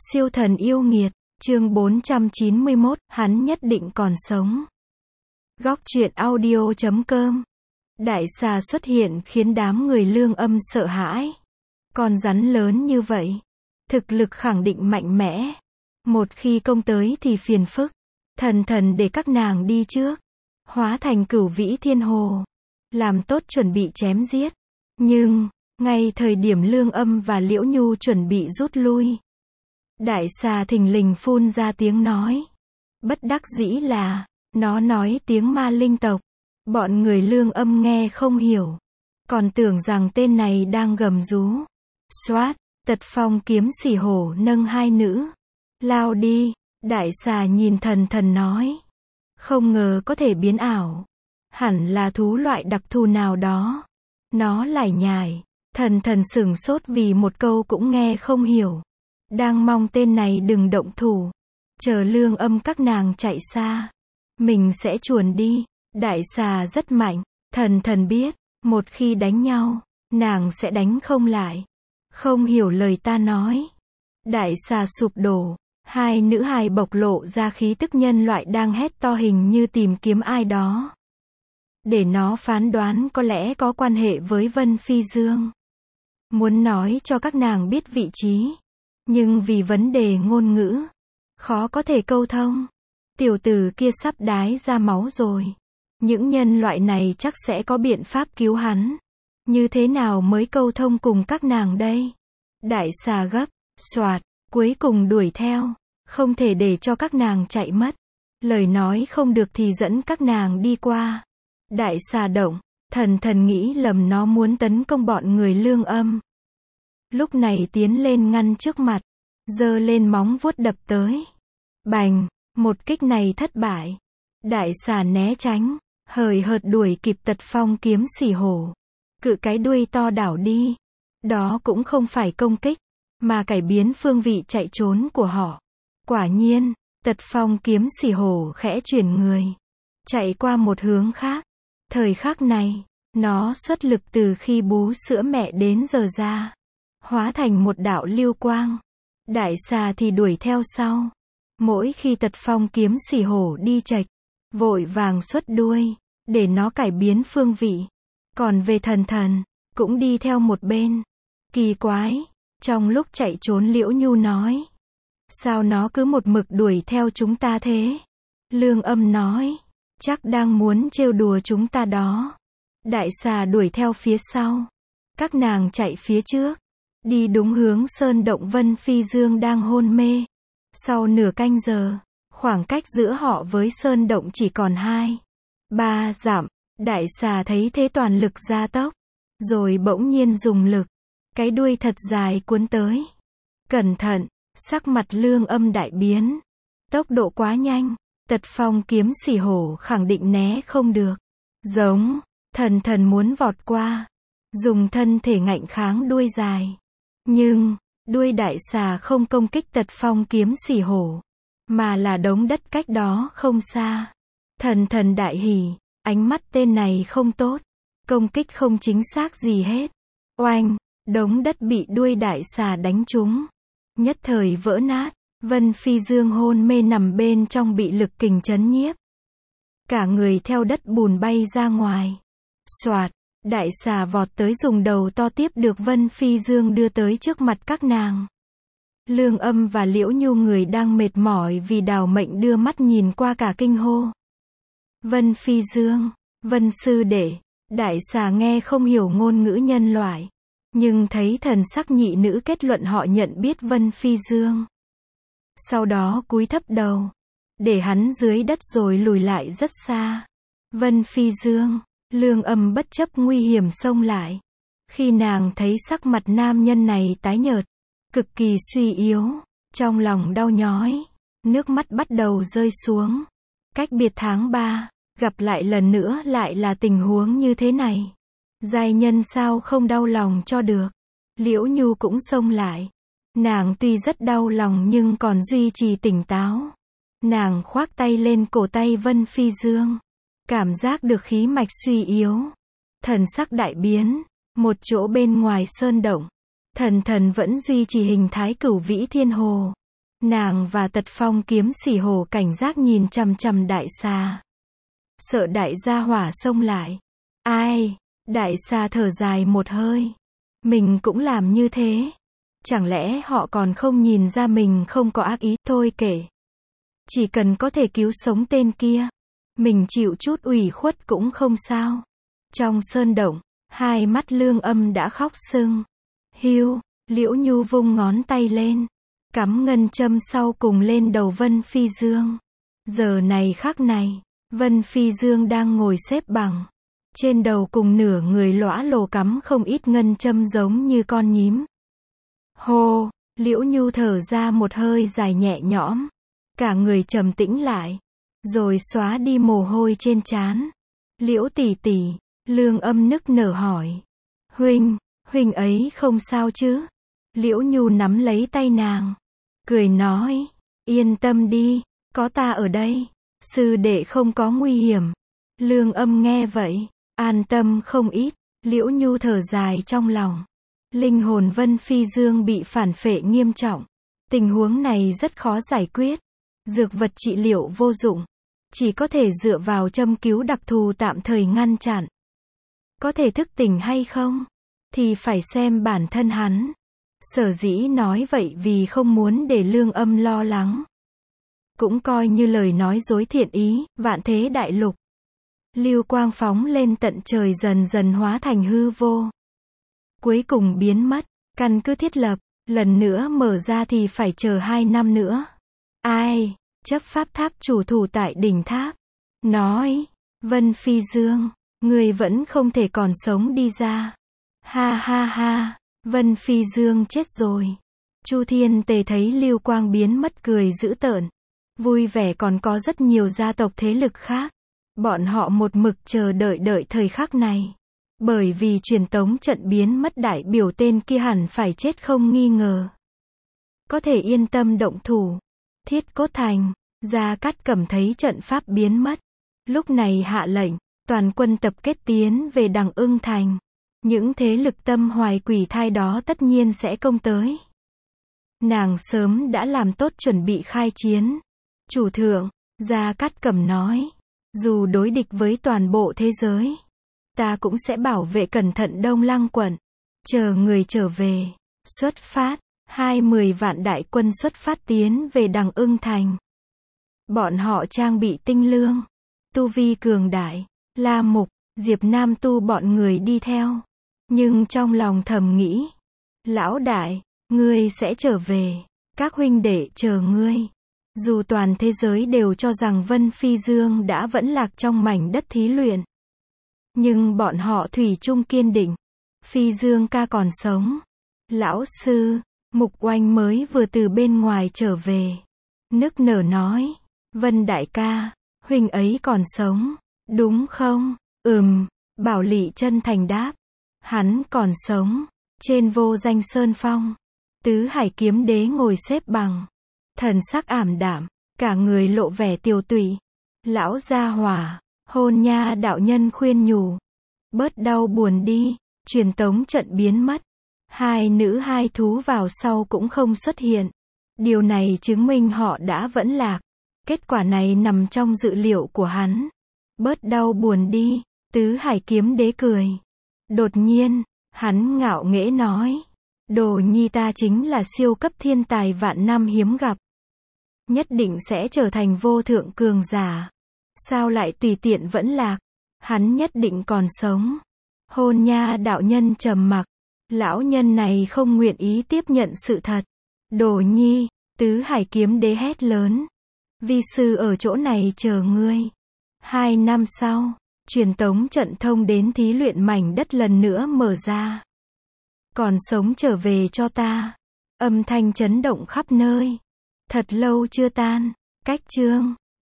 Siêu thần yêu nghiệt, chương 491, hắn nhất định còn sống. Góc truyện audio.com. Đại xà xuất hiện khiến đám người Lương Âm sợ hãi. Con rắn lớn như vậy, thực lực khẳng định mạnh mẽ. Một khi công tới thì phiền phức. Thần để các nàng đi trước, hóa thành Cửu Vĩ Thiên Hồ, làm tốt chuẩn bị chém giết. Nhưng, ngay thời điểm Lương Âm và Liễu Nhu chuẩn bị rút lui, đại xà thình lình phun ra tiếng nói. Bất đắc dĩ là, nó nói tiếng ma linh tộc. Bọn người Lương Âm nghe không hiểu, còn tưởng rằng tên này đang gầm rú. Xoát, Tật Phong kiếm xỉ hổ nâng hai nữ. Lao đi, đại xà nhìn thần nói. Không ngờ có thể biến ảo. Hẳn là thú loại đặc thù nào đó. Nó lải nhải, thần sửng sốt vì một câu cũng nghe không hiểu. Đang mong tên này đừng động thủ. Chờ Lương Âm các nàng chạy xa, mình sẽ chuồn đi. Đại xà rất mạnh, thần biết, một khi đánh nhau, nàng sẽ đánh không lại. Không hiểu lời ta nói. Đại xà sụp đổ, hai nữ hài bộc lộ ra khí tức nhân loại đang hét to hình như tìm kiếm ai đó. Để nó phán đoán có lẽ có quan hệ với Vân Phi Dương. Muốn nói cho các nàng biết vị trí, nhưng vì vấn đề ngôn ngữ, khó có thể câu thông. Tiểu tử kia sắp đái ra máu rồi. Những nhân loại này chắc sẽ có biện pháp cứu hắn. Như thế nào mới câu thông cùng các nàng đây? Đại xà gấp, soạt, cuối cùng đuổi theo. Không thể để cho các nàng chạy mất. Lời nói không được thì dẫn các nàng đi qua. Đại xà động, thần nghĩ lầm nó muốn tấn công bọn người Lương Âm. Lúc này tiến lên ngăn trước mặt, giơ lên móng vuốt đập tới. Bành, một kích này thất bại. Đại xà né tránh, hời hợt đuổi kịp Tật Phong kiếm xỉ hổ. Cự cái đuôi to đảo đi. Đó cũng không phải công kích, mà cải biến phương vị chạy trốn của họ. Quả nhiên, Tật Phong kiếm xỉ hổ khẽ chuyển người, chạy qua một hướng khác. Thời khắc này, nó xuất lực từ khi bú sữa mẹ đến giờ ra, hóa thành một đạo lưu quang. Đại xà thì đuổi theo sau. Mỗi khi Tật Phong kiếm xỉ hổ đi chệch, vội vàng xuất đuôi, để nó cải biến phương vị. Còn về thần, cũng đi theo một bên. Kỳ quái, trong lúc chạy trốn Liễu Nhu nói. Sao nó cứ một mực đuổi theo chúng ta thế? Lương Âm nói, chắc đang muốn trêu đùa chúng ta đó. Đại xà đuổi theo phía sau. Các nàng chạy phía trước, đi đúng hướng sơn động Vân Phi Dương đang hôn mê. Sau nửa canh giờ, khoảng cách giữa họ với sơn động chỉ còn 2-3 dặm. Đại xà thấy thế toàn lực gia tốc, rồi bỗng nhiên dùng lực, cái đuôi thật dài cuốn tới. Cẩn thận, sắc mặt Lương Âm đại biến. Tốc độ quá nhanh, Tật Phong kiếm xỉ hổ khẳng định né không được. Giống, thần muốn vọt qua, dùng thân thể ngạnh kháng đuôi dài. Nhưng, đuôi đại xà không công kích Tật Phong kiếm xỉ hổ, mà là đống đất cách đó không xa. Thần đại hỉ, ánh mắt tên này không tốt, công kích không chính xác gì hết. Oanh, đống đất bị đuôi đại xà đánh trúng, nhất thời vỡ nát. Vân Phi Dương hôn mê nằm bên trong bị lực kình chấn nhiếp, cả người theo đất bùn bay ra ngoài. Soạt, đại xà vọt tới dùng đầu to tiếp được Vân Phi Dương đưa tới trước mặt các nàng. Lương Âm và Liễu Nhu người đang mệt mỏi vì đào mệnh đưa mắt nhìn qua cả kinh hô. Vân Phi Dương, Vân sư đệ. Đại xà nghe không hiểu ngôn ngữ nhân loại, nhưng thấy thần sắc nhị nữ kết luận họ nhận biết Vân Phi Dương. Sau đó cúi thấp đầu, để hắn dưới đất rồi lùi lại rất xa. Vân Phi Dương, Lương Âm bất chấp nguy hiểm xông lại. Khi nàng thấy sắc mặt nam nhân này tái nhợt, cực kỳ suy yếu, trong lòng đau nhói, nước mắt bắt đầu rơi xuống. Cách biệt tháng 3, gặp lại lần nữa lại là tình huống như thế này. Giai nhân sao không đau lòng cho được. Liễu Nhu cũng xông lại. Nàng tuy rất đau lòng nhưng còn duy trì tỉnh táo. Nàng khoác tay lên cổ tay Vân Phi Dương, cảm giác được khí mạch suy yếu. Thần sắc đại biến. Một chỗ bên ngoài sơn động, thần vẫn duy trì hình thái Cửu Vĩ Thiên Hồ. Nàng và Tật Phong kiếm xỉ hổ cảnh giác nhìn chằm chằm đại xà. Sợ đại gia hỏa xông lại. Ai? Đại xà thở dài một hơi. Mình cũng làm như thế. Chẳng lẽ họ còn không nhìn ra mình không có ác ý, thôi kệ. Chỉ cần có thể cứu sống tên kia. Mình chịu chút ủy khuất cũng không sao. Trong sơn động, hai mắt Lương Âm đã khóc sưng. Hiu, Liễu Nhu vung ngón tay lên. Cắm ngân châm sau cùng lên đầu Vân Phi Dương. Giờ này khắc này, Vân Phi Dương đang ngồi xếp bằng. Trên đầu cùng nửa người lõa lồ cắm không ít ngân châm giống như con nhím. Hô, Liễu Nhu thở ra một hơi dài nhẹ nhõm. Cả người trầm tĩnh lại. Rồi xóa đi mồ hôi trên trán. Liễu tỷ tỷ, Lương Âm nức nở hỏi. Huynh ấy không sao chứ? Liễu Nhu nắm lấy tay nàng. Cười nói, yên tâm đi, có ta ở đây. Sư đệ không có nguy hiểm. Lương Âm nghe vậy, an tâm không ít. Liễu Nhu thở dài trong lòng. Linh hồn Vân Phi Dương bị phản phệ nghiêm trọng. Tình huống này rất khó giải quyết. Dược vật trị liệu vô dụng. Chỉ có thể dựa vào châm cứu đặc thù tạm thời ngăn chặn. Có thể thức tỉnh hay không? Thì phải xem bản thân hắn. Sở dĩ nói vậy vì không muốn để Lương Âm lo lắng. Cũng coi như lời nói dối thiện ý, vạn thế đại lục. Lưu quang phóng lên tận trời dần dần hóa thành hư vô. Cuối cùng biến mất, căn cứ thiết lập, lần nữa mở ra thì phải chờ 2 năm nữa. Ai? Chấp pháp tháp chủ thủ tại đỉnh tháp. Nói, Vân Phi Dương, người vẫn không thể còn sống đi ra. Ha ha ha, Vân Phi Dương chết rồi. Chu Thiên Tề thấy lưu quang biến mất cười dữ tợn. Vui vẻ còn có rất nhiều gia tộc thế lực khác. Bọn họ một mực chờ đợi thời khắc này. Bởi vì truyền tống trận biến mất đại biểu tên kia hẳn phải chết không nghi ngờ. Có thể yên tâm động thủ. Thiết Cốt Thành, Gia Cát Cẩm thấy trận pháp biến mất. Lúc này hạ lệnh, toàn quân tập kết tiến về Đằng Ưng Thành. Những thế lực tâm hoài quỷ thai đó tất nhiên sẽ công tới. Nàng sớm đã làm tốt chuẩn bị khai chiến. Chủ thượng, Gia Cát Cẩm nói, dù đối địch với toàn bộ thế giới, ta cũng sẽ bảo vệ cẩn thận Đông Lăng quận. Chờ người trở về. Xuất phát. 20 vạn đại quân xuất phát tiến về Đằng Ưng Thành. Bọn họ trang bị tinh lương, tu vi cường đại, La Mục, Diệp Nam Tu bọn người đi theo. Nhưng trong lòng thầm nghĩ, lão đại, ngươi sẽ trở về, các huynh đệ chờ ngươi. Dù toàn thế giới đều cho rằng Vân Phi Dương đã vẫn lạc trong mảnh đất thí luyện, nhưng bọn họ thủy chung kiên định, Phi Dương ca còn sống. Lão sư, Mục Oanh mới vừa từ bên ngoài trở về, nức nở nói, Vân đại ca, huynh ấy còn sống, đúng không? Bảo Lị chân thành đáp, hắn còn sống. Trên Vô Danh Sơn Phong, Tứ Hải Kiếm Đế ngồi xếp bằng, thần sắc ảm đạm, cả người lộ vẻ tiều tụy. Lão gia hỏa, Hôn Nha đạo nhân khuyên nhủ, bớt đau buồn đi. Truyền tống trận biến mất, hai nữ hai thú vào sau cũng không xuất hiện. Điều này chứng minh họ đã vẫn lạc. Kết quả này nằm trong dự liệu của hắn. Bớt đau buồn đi. Tứ Hải Kiếm Đế cười. Đột nhiên, hắn ngạo nghễ nói, đồ nhi ta chính là siêu cấp thiên tài vạn năm hiếm gặp. Nhất định sẽ trở thành vô thượng cường giả. Sao lại tùy tiện vẫn lạc? Hắn nhất định còn sống. Hôn Nha đạo nhân trầm mặc. Lão nhân này không nguyện ý tiếp nhận sự thật. Đồ nhi, Tứ Hải Kiếm Đế hét lớn. Vi sư ở chỗ này chờ ngươi. 2 năm sau, truyền tống trận thông đến thí luyện mảnh đất lần nữa mở ra. Còn sống trở về cho ta. Âm thanh chấn động khắp nơi. Thật lâu chưa tan. Cách chương